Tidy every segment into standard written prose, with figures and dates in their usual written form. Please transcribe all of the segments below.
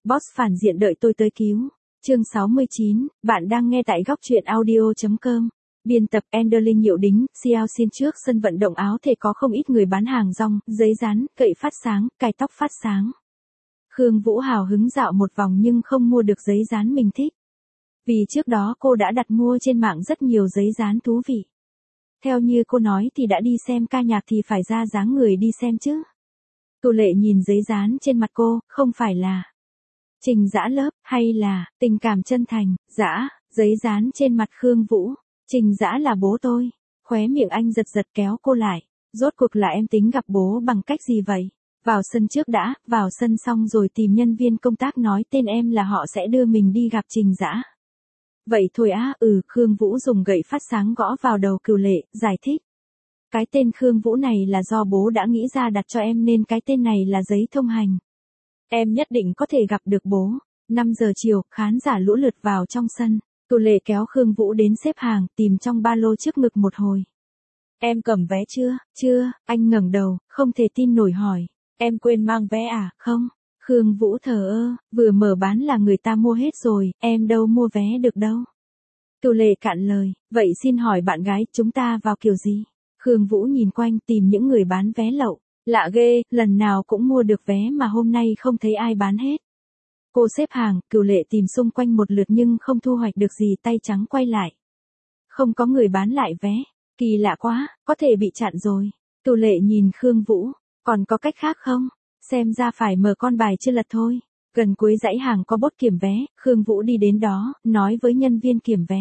Boss phản diện đợi tôi tới cứu. Chương 69, bạn đang nghe tại góc truyện audio.com. Biên tập Enderlin Nhiệu Đính, Xiao Xin trước sân vận động áo thể có không ít người bán hàng rong, giấy dán, cậy phát sáng, cài tóc phát sáng. Khương Vũ hào hứng dạo một vòng nhưng không mua được giấy dán mình thích. Vì trước đó cô đã đặt mua trên mạng rất nhiều giấy dán thú vị. Theo như cô nói thì đã đi xem ca nhạc thì phải ra dáng người đi xem chứ. Tô Lệ nhìn giấy dán trên mặt cô, không phải là Trình Dã lớp, hay là tình cảm chân thành, Dã, giấy dán trên mặt Khương Vũ. Trình Dã là bố tôi. Khóe miệng anh giật giật kéo cô lại. Rốt cuộc là em tính gặp bố bằng cách gì vậy? Vào sân trước đã, vào sân xong rồi tìm nhân viên công tác nói tên em là họ sẽ đưa mình đi gặp Trình Dã. Vậy thôi á, Khương Vũ dùng gậy phát sáng gõ vào đầu Cửu Lệ, giải thích. Cái tên Khương Vũ này là do bố đã nghĩ ra đặt cho em nên cái tên này là giấy thông hành. Em nhất định có thể gặp được bố. 5 giờ chiều, khán giả lũ lượt vào trong sân. Cửu Lệ kéo Khương Vũ đến xếp hàng, tìm trong ba lô trước ngực một hồi. Em cầm vé chưa? Chưa, anh ngẩng đầu, không thể tin nổi hỏi. Em quên mang vé à? Không. Khương Vũ thờ ơ, vừa mở bán là người ta mua hết rồi, em đâu mua vé được đâu. Cửu Lệ cạn lời, vậy xin hỏi bạn gái chúng ta vào kiểu gì? Khương Vũ nhìn quanh tìm những người bán vé lậu. Lạ ghê, lần nào cũng mua được vé mà hôm nay không thấy ai bán hết. Cô xếp hàng, Cửu Lệ tìm xung quanh một lượt nhưng không thu hoạch được gì, tay trắng quay lại. Không có người bán lại vé. Kỳ lạ quá, có thể bị chặn rồi. Cửu Lệ nhìn Khương Vũ, còn có cách khác không? Xem ra phải mở con bài chưa lật thôi. Gần cuối dãy hàng có bốt kiểm vé, Khương Vũ đi đến đó, nói với nhân viên kiểm vé.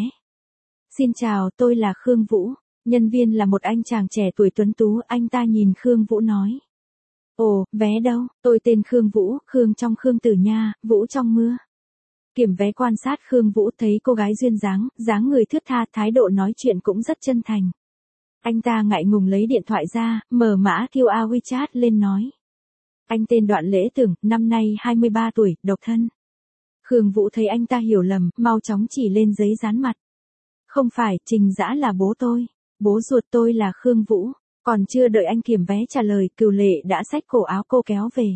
Xin chào, tôi là Khương Vũ. Nhân viên là một anh chàng trẻ tuổi tuấn tú, anh ta nhìn Khương Vũ nói. Ồ, vé đâu, tôi tên Khương Vũ, Khương trong Khương Tử Nha, Vũ trong mưa. Kiểm vé quan sát Khương Vũ thấy cô gái duyên dáng người thướt tha, thái độ nói chuyện cũng rất chân thành. Anh ta ngại ngùng lấy điện thoại ra, mở mã QR WeChat lên nói. Anh tên Đoạn Lễ Tưởng, năm nay 23 tuổi, độc thân. Khương Vũ thấy anh ta hiểu lầm, mau chóng chỉ lên giấy dán mặt. Không phải, Trình Dã là bố tôi. Bố ruột tôi là Khương Vũ. Còn chưa đợi anh kiểm vé trả lời, Cửu Lệ đã xách cổ áo cô kéo về.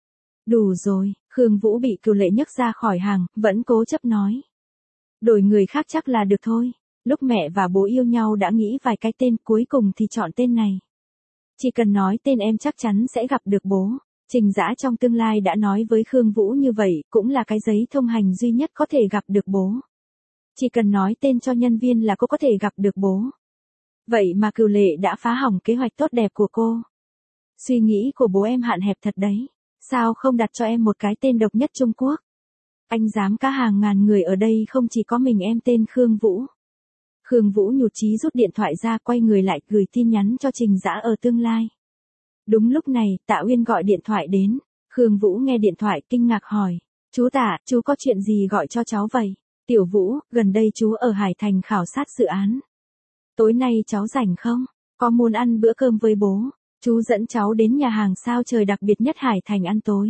Đủ rồi, Khương Vũ bị Cửu Lệ nhấc ra khỏi hàng, vẫn cố chấp nói. Đổi người khác chắc là được thôi. Lúc mẹ và bố yêu nhau đã nghĩ vài cái tên, cuối cùng thì chọn tên này. Chỉ cần nói tên em chắc chắn sẽ gặp được bố. Trình Dã trong tương lai đã nói với Khương Vũ như vậy, cũng là cái giấy thông hành duy nhất có thể gặp được bố. Chỉ cần nói tên cho nhân viên là cô có thể gặp được bố. Vậy mà Cửu Lệ đã phá hỏng kế hoạch tốt đẹp của cô. Suy nghĩ của bố em hạn hẹp thật đấy. Sao không đặt cho em một cái tên độc nhất Trung Quốc? Anh dám cá hàng ngàn người ở đây không chỉ có mình em tên Khương Vũ. Khương Vũ nhụt chí rút điện thoại ra, quay người lại gửi tin nhắn cho Trình Dã ở tương lai. Đúng lúc này, Tạ Uyên gọi điện thoại đến. Khương Vũ nghe điện thoại kinh ngạc hỏi. Chú Tạ, chú có chuyện gì gọi cho cháu vậy? Tiểu Vũ, gần đây chú ở Hải Thành khảo sát dự án. Tối nay cháu rảnh không? Có muốn ăn bữa cơm với bố? Chú dẫn cháu đến nhà hàng sao trời đặc biệt nhất Hải Thành ăn tối.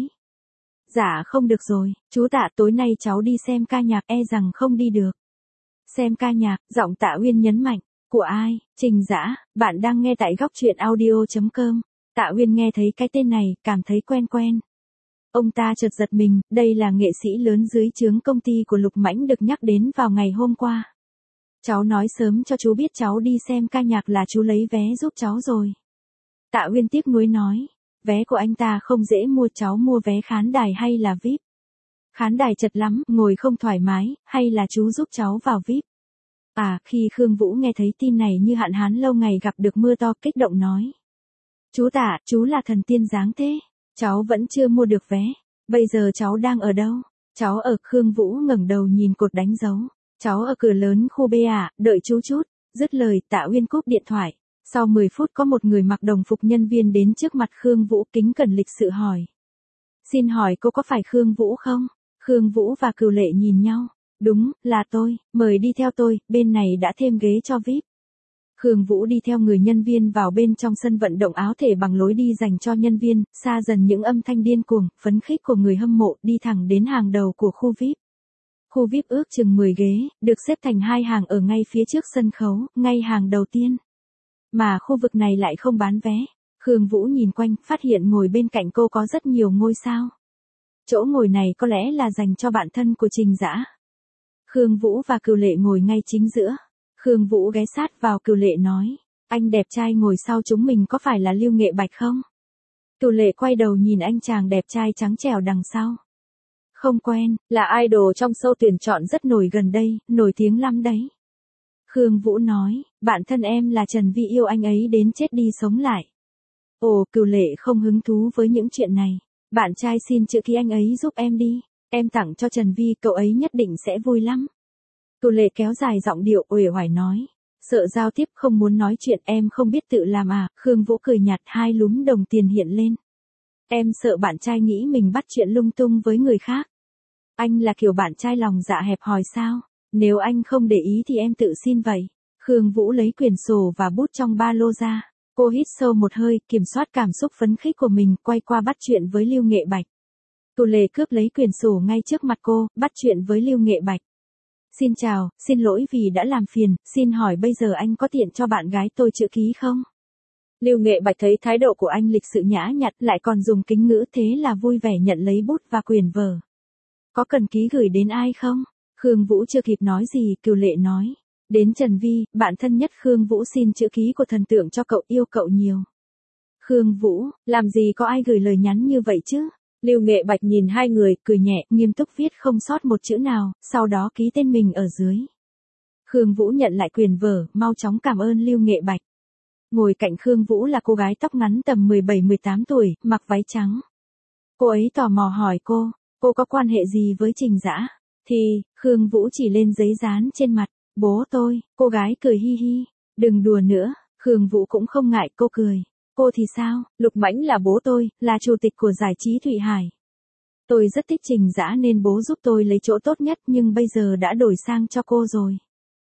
Dạ không được rồi, chú Tạ, tối nay cháu đi xem ca nhạc, e rằng không đi được. Xem ca nhạc, giọng Tạ Uyên nhấn mạnh. Của ai? Trình Dã, bạn đang nghe tại góc truyện audio.com. Tạ Uyên nghe thấy cái tên này, cảm thấy quen quen. Ông ta chợt giật mình, đây là nghệ sĩ lớn dưới trướng công ty của Lục Mãnh được nhắc đến vào ngày hôm qua. Cháu nói sớm cho chú biết cháu đi xem ca nhạc là chú lấy vé giúp cháu rồi. Tạ Uyên tiếc nuối nói, vé của anh ta không dễ mua, cháu mua vé khán đài hay là VIP? Khán đài chật lắm, ngồi không thoải mái, hay là chú giúp cháu vào VIP? Khi Khương Vũ nghe thấy tin này như hạn hán lâu ngày gặp được mưa to, kích động nói. Chú Tạ, chú là thần tiên dáng thế. Cháu vẫn chưa mua được vé. Bây giờ cháu đang ở đâu? Cháu ở. Khương Vũ ngẩng đầu nhìn cột đánh dấu. Cháu ở cửa lớn khu B ạ, đợi chú chút. Dứt lời, Tạ Uyên cúp điện thoại. Sau 10 phút có một người mặc đồng phục nhân viên đến trước mặt Khương Vũ kính cẩn lịch sự hỏi. Xin hỏi cô có phải Khương Vũ không? Khương Vũ và Cửu Lệ nhìn nhau. Đúng, là tôi, mời đi theo tôi, bên này đã thêm ghế cho VIP. Khương Vũ đi theo người nhân viên vào bên trong sân vận động áo thể bằng lối đi dành cho nhân viên, xa dần những âm thanh điên cuồng, phấn khích của người hâm mộ, đi thẳng đến hàng đầu của khu VIP. Khu VIP ước chừng 10 ghế, được xếp thành 2 hàng ở ngay phía trước sân khấu, ngay hàng đầu tiên. Mà khu vực này lại không bán vé. Khương Vũ nhìn quanh, phát hiện ngồi bên cạnh cô có rất nhiều ngôi sao. Chỗ ngồi này có lẽ là dành cho bạn thân của Trình Dã. Khương Vũ và Cửu Lệ ngồi ngay chính giữa. Khương Vũ ghé sát vào Cửu Lệ nói, anh đẹp trai ngồi sau chúng mình có phải là Lưu Nghệ Bạch không? Cửu Lệ quay đầu nhìn anh chàng đẹp trai trắng trẻo đằng sau. Không quen, là idol trong show tuyển chọn rất nổi gần đây, nổi tiếng lắm đấy. Khương Vũ nói, bạn thân em là Trần Vi yêu anh ấy đến chết đi sống lại. Ồ, Cửu Lệ không hứng thú với những chuyện này. Bạn trai xin chữ ký anh ấy giúp em đi. Em tặng cho Trần Vi, cậu ấy nhất định sẽ vui lắm. Cửu Lệ kéo dài giọng điệu uể oải nói. Sợ giao tiếp không muốn nói chuyện em không biết tự làm à. Khương Vũ cười nhạt, hai lúm đồng tiền hiện lên. Em sợ bạn trai nghĩ mình bắt chuyện lung tung với người khác. Anh là kiểu bạn trai lòng dạ hẹp hòi sao? Nếu anh không để ý thì em tự xin vậy. Khương Vũ lấy quyển sổ và bút trong ba lô ra. Cô hít sâu một hơi, kiểm soát cảm xúc phấn khích của mình, quay qua bắt chuyện với Lưu Nghệ Bạch. Cửu Lệ cướp lấy quyển sổ ngay trước mặt cô, bắt chuyện với Lưu Nghệ Bạch. Xin chào, xin lỗi vì đã làm phiền, xin hỏi bây giờ anh có tiện cho bạn gái tôi chữ ký không? Lưu Nghệ Bạch thấy thái độ của anh lịch sự nhã nhặn, lại còn dùng kính ngữ, thế là vui vẻ nhận lấy bút và quyển vở. Có cần ký gửi đến ai không? Khương Vũ chưa kịp nói gì, Cửu Lệ nói. Đến Trần Vi, bạn thân nhất Khương Vũ xin chữ ký của thần tượng cho cậu, yêu cậu nhiều. Khương Vũ, làm gì có ai gửi lời nhắn như vậy chứ? Lưu Nghệ Bạch nhìn hai người, cười nhẹ, nghiêm túc viết không sót một chữ nào, sau đó ký tên mình ở dưới. Khương Vũ nhận lại quyển vở, mau chóng cảm ơn Lưu Nghệ Bạch. Ngồi cạnh Khương Vũ là cô gái tóc ngắn tầm 17-18 tuổi, mặc váy trắng. Cô ấy tò mò hỏi cô có quan hệ gì với Trình Dã? Thì, Khương Vũ chỉ lên giấy dán trên mặt, bố tôi, cô gái cười hi hi. Đừng đùa nữa, Khương Vũ cũng không ngại, cô cười. Cô thì sao? Lục Mãnh là bố tôi, là chủ tịch của giải trí Thụy Hải. Tôi rất thích Trình Dã nên bố giúp tôi lấy chỗ tốt nhất nhưng bây giờ đã đổi sang cho cô rồi.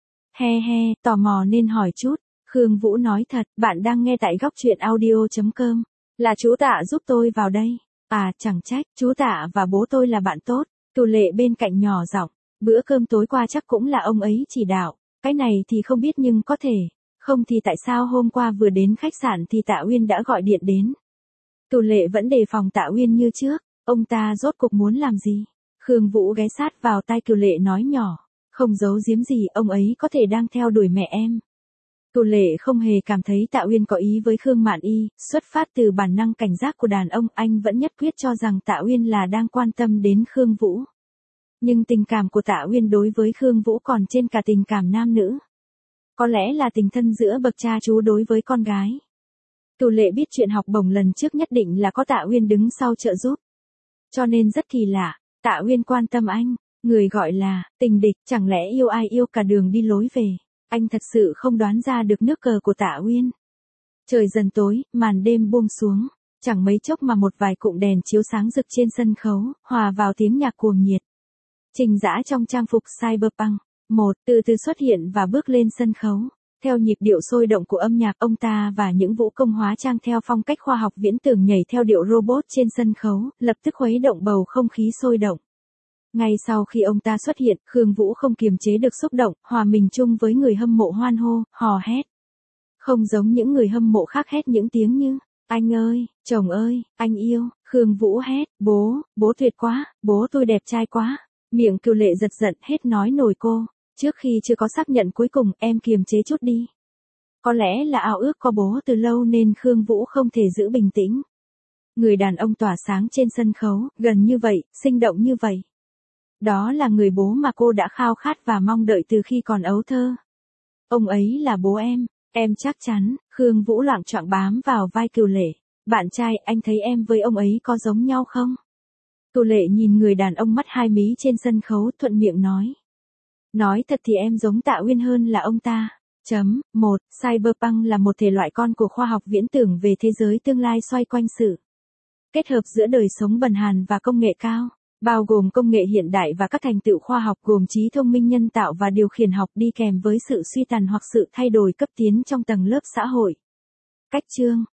He he, tò mò nên hỏi chút. Khương Vũ nói thật, bạn đang nghe tại góc truyện audio.com. Là chú Tạ giúp tôi vào đây. À, chẳng trách, chú Tạ và bố tôi là bạn tốt. Cửu Lệ bên cạnh nhỏ giọng, bữa cơm tối qua chắc cũng là ông ấy chỉ đạo. Cái này thì không biết nhưng có thể. Không thì tại sao hôm qua vừa đến khách sạn thì Tạ Uyên đã gọi điện đến. Cửu Lệ vẫn đề phòng Tạ Uyên như trước. Ông ta rốt cuộc muốn làm gì? Khương Vũ ghé sát vào tai Cửu Lệ nói nhỏ. Không giấu giếm gì, ông ấy có thể đang theo đuổi mẹ em. Cửu Lệ không hề cảm thấy Tạ Uyên có ý với Khương Mạn Y, xuất phát từ bản năng cảnh giác của đàn ông, anh vẫn nhất quyết cho rằng Tạ Uyên là đang quan tâm đến Khương Vũ. Nhưng tình cảm của Tạ Uyên đối với Khương Vũ còn trên cả tình cảm nam nữ. Có lẽ là tình thân giữa bậc cha chú đối với con gái. Cửu Lệ biết chuyện học bổng lần trước nhất định là có Tạ Uyên đứng sau trợ giúp. Cho nên rất kỳ lạ, Tạ Uyên quan tâm anh, người gọi là tình địch, chẳng lẽ yêu ai yêu cả đường đi lối về. Anh thật sự không đoán ra được nước cờ của Tạ Uyên. Trời dần tối, màn đêm buông xuống. Chẳng mấy chốc mà một vài cụm đèn chiếu sáng rực trên sân khấu, hòa vào tiếng nhạc cuồng nhiệt. Trình Dã trong trang phục cyberpunk, từ từ xuất hiện và bước lên sân khấu. Theo nhịp điệu sôi động của âm nhạc, ông ta và những vũ công hóa trang theo phong cách khoa học viễn tưởng nhảy theo điệu robot trên sân khấu, lập tức khuấy động bầu không khí sôi động. Ngay sau khi ông ta xuất hiện, Khương Vũ không kiềm chế được xúc động, hòa mình chung với người hâm mộ hoan hô, hò hét. Không giống những người hâm mộ khác hét những tiếng như, anh ơi, chồng ơi, anh yêu, Khương Vũ hét, bố tuyệt quá, bố tôi đẹp trai quá. Miệng Cửu Lệ giật giận hết nói nổi cô, trước khi chưa có xác nhận cuối cùng em kiềm chế chút đi. Có lẽ là ao ước có bố từ lâu nên Khương Vũ không thể giữ bình tĩnh. Người đàn ông tỏa sáng trên sân khấu, gần như vậy, sinh động như vậy. Đó là người bố mà cô đã khao khát và mong đợi từ khi còn ấu thơ. Ông ấy là bố em chắc chắn. Khương Vũ loạng choạng bám vào vai Cửu Lệ. Bạn trai, anh thấy em với ông ấy có giống nhau không? Cửu Lệ nhìn người đàn ông mắt hai mí trên sân khấu, thuận miệng nói. Nói thật thì em giống Tạ Uyên hơn là ông ta. Cyberpunk là một thể loại con của khoa học viễn tưởng về thế giới tương lai xoay quanh sự kết hợp giữa đời sống bần hàn và công nghệ cao, bao gồm công nghệ hiện đại và các thành tựu khoa học gồm trí thông minh nhân tạo và điều khiển học đi kèm với sự suy tàn hoặc sự thay đổi cấp tiến trong tầng lớp xã hội. Cách chương